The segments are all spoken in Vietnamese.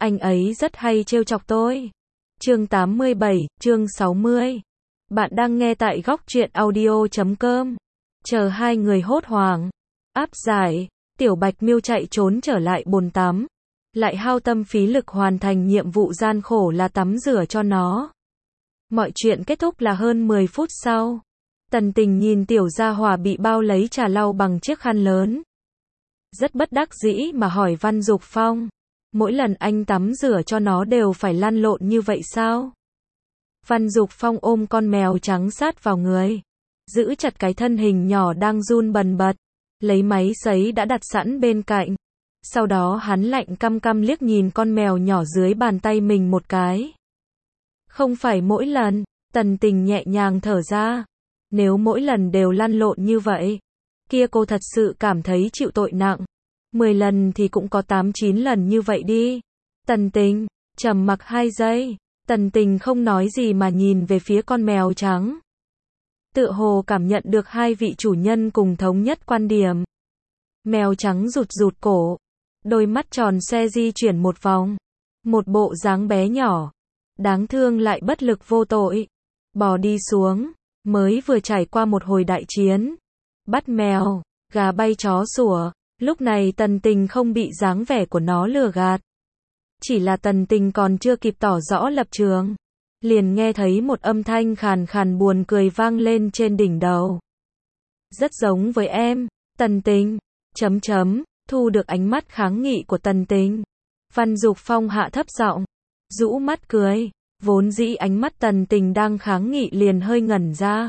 Anh ấy rất hay trêu chọc tôi. Chương 87, chương 60. Bạn đang nghe tại góc truyện audio.com. Chờ hai người hốt hoảng. Áp giải, Tiểu Bạch Miêu chạy trốn trở lại bồn tắm. Lại hao tâm phí lực hoàn thành nhiệm vụ gian khổ là tắm rửa cho nó. Mọi chuyện kết thúc là hơn 10 phút sau. Tần Tình nhìn Tiểu Gia Hỏa bị bao lấy trà lau bằng chiếc khăn lớn. Rất bất đắc dĩ mà hỏi Văn Dục Phong. Mỗi lần anh tắm rửa cho nó đều phải lăn lộn như vậy sao? Văn Dục Phong ôm con mèo trắng sát vào người. Giữ chặt cái thân hình nhỏ đang run bần bật. Lấy máy sấy đã đặt sẵn bên cạnh. Sau đó hắn lạnh căm căm liếc nhìn con mèo nhỏ dưới bàn tay mình một cái. Không phải mỗi lần, Tần Tình nhẹ nhàng thở ra. Nếu mỗi lần đều lăn lộn như vậy, kia cô thật sự cảm thấy chịu tội nặng. 10 lần thì cũng có 8-9 lần như vậy đi. Tần Tình, trầm mặc 2 giây. Tần Tình không nói gì mà nhìn về phía con mèo trắng. Tựa hồ cảm nhận được hai vị chủ nhân cùng thống nhất quan điểm. Mèo trắng rụt rụt cổ. Đôi mắt tròn xoe di chuyển một vòng. Một bộ dáng bé nhỏ. Đáng thương lại bất lực vô tội. Bò đi xuống. Mới vừa trải qua một hồi đại chiến. Bắt mèo, gà bay chó sủa. Lúc này Tần Tình không bị dáng vẻ của nó lừa gạt. Chỉ là Tần Tình còn chưa kịp tỏ rõ lập trường. Liền nghe thấy một âm thanh khàn khàn buồn cười vang lên trên đỉnh đầu. Rất giống với em, Tần Tình. Thu được ánh mắt kháng nghị của Tần Tình. Văn Dục Phong hạ thấp giọng, rũ mắt cười. Vốn dĩ ánh mắt Tần Tình đang kháng nghị liền hơi ngẩn ra.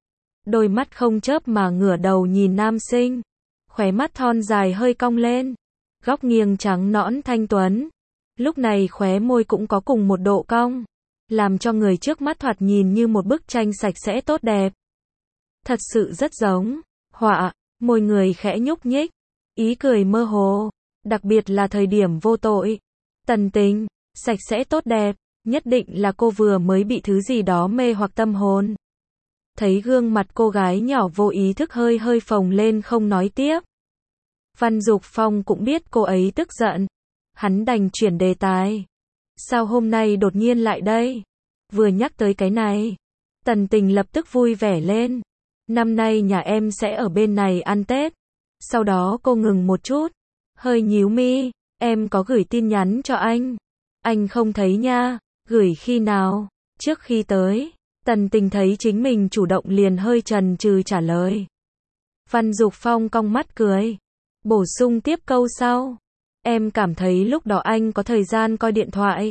Đôi mắt không chớp mà ngửa đầu nhìn nam sinh. Khóe mắt thon dài hơi cong lên. Góc nghiêng trắng nõn thanh tuấn. Lúc này khóe môi cũng có cùng một độ cong. Làm cho người trước mắt thoạt nhìn như một bức tranh sạch sẽ tốt đẹp. Thật sự rất giống họa, môi người khẽ nhúc nhích. Ý cười mơ hồ. Đặc biệt là thời điểm vô tội. Tần Tình, sạch sẽ tốt đẹp. Nhất định là cô vừa mới bị thứ gì đó mê hoặc tâm hồn. Thấy gương mặt cô gái nhỏ vô ý thức hơi hơi phồng lên không nói tiếp. Văn Dục Phong cũng biết cô ấy tức giận. Hắn đành chuyển đề tài. Sao hôm nay đột nhiên lại đây? Vừa nhắc tới cái này, Tần Tình lập tức vui vẻ lên. Năm nay nhà em sẽ ở bên này ăn Tết. Sau đó cô ngừng một chút. Hơi nhíu mi. Em có gửi tin nhắn cho anh. Anh không thấy nha. Gửi khi nào? Trước khi tới. Tần Tình thấy chính mình chủ động liền hơi chần chừ trả lời. Văn Dục Phong cong mắt cười. Bổ sung tiếp câu sau. Em cảm thấy lúc đó anh có thời gian coi điện thoại.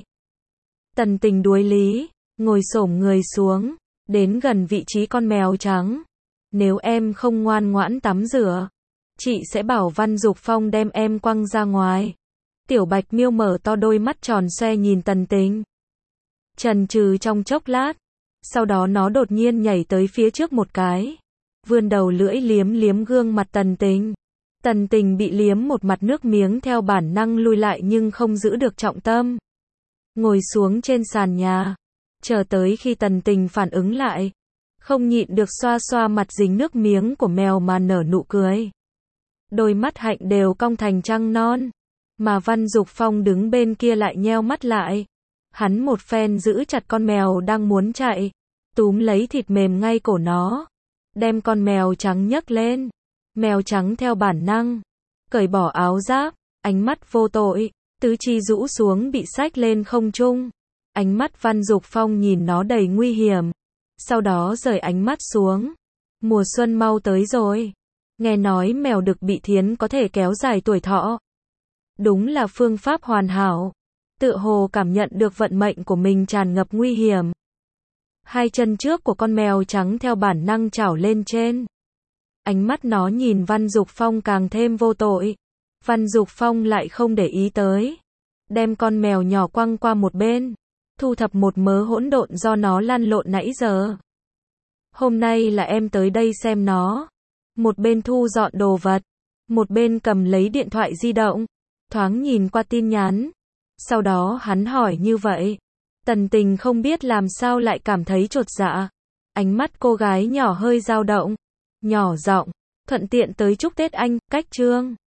Tần Tình đuối lý. Ngồi xổm người xuống. Đến gần vị trí con mèo trắng. Nếu em không ngoan ngoãn tắm rửa, chị sẽ bảo Văn Dục Phong đem em quăng ra ngoài. Tiểu Bạch Miêu mở to đôi mắt tròn xoe nhìn Tần Tình. Chần chừ trong chốc lát. Sau đó nó đột nhiên nhảy tới phía trước một cái. Vươn đầu lưỡi liếm liếm gương mặt Tần Tình. Tần Tình bị liếm một mặt nước miếng theo bản năng lui lại nhưng không giữ được trọng tâm. Ngồi xuống trên sàn nhà. Chờ tới khi Tần Tình phản ứng lại. Không nhịn được xoa xoa mặt dính nước miếng của mèo mà nở nụ cười. Đôi mắt hạnh đều cong thành trăng non. Mà Văn Dục Phong đứng bên kia lại nheo mắt lại. Hắn một phen giữ chặt con mèo đang muốn chạy. Túm lấy thịt mềm ngay cổ nó. Đem con mèo trắng nhấc lên. Mèo trắng theo bản năng. Cởi bỏ áo giáp. Ánh mắt vô tội. Tứ chi rũ xuống bị xách lên không trung. Ánh mắt Văn Dục Phong nhìn nó đầy nguy hiểm. Sau đó rời ánh mắt xuống. Mùa xuân mau tới rồi. Nghe nói mèo đực bị thiến có thể kéo dài tuổi thọ. Đúng là phương pháp hoàn hảo. Tựa hồ cảm nhận được vận mệnh của mình tràn ngập nguy hiểm. Hai chân trước của con mèo trắng theo bản năng chảo lên trên. Ánh mắt nó nhìn Văn Dục Phong càng thêm vô tội. Văn Dục Phong lại không để ý tới. Đem con mèo nhỏ quăng qua một bên. Thu thập một mớ hỗn độn do nó lăn lộn nãy giờ. Hôm nay là em tới đây xem nó. Một bên thu dọn đồ vật. Một bên cầm lấy điện thoại di động. Thoáng nhìn qua tin nhắn. Sau đó hắn hỏi như vậy. Tần Tình không biết làm sao lại cảm thấy chột dạ. Ánh mắt cô gái nhỏ hơi dao động. Nhỏ giọng, thuận tiện tới chúc Tết anh, cách chương.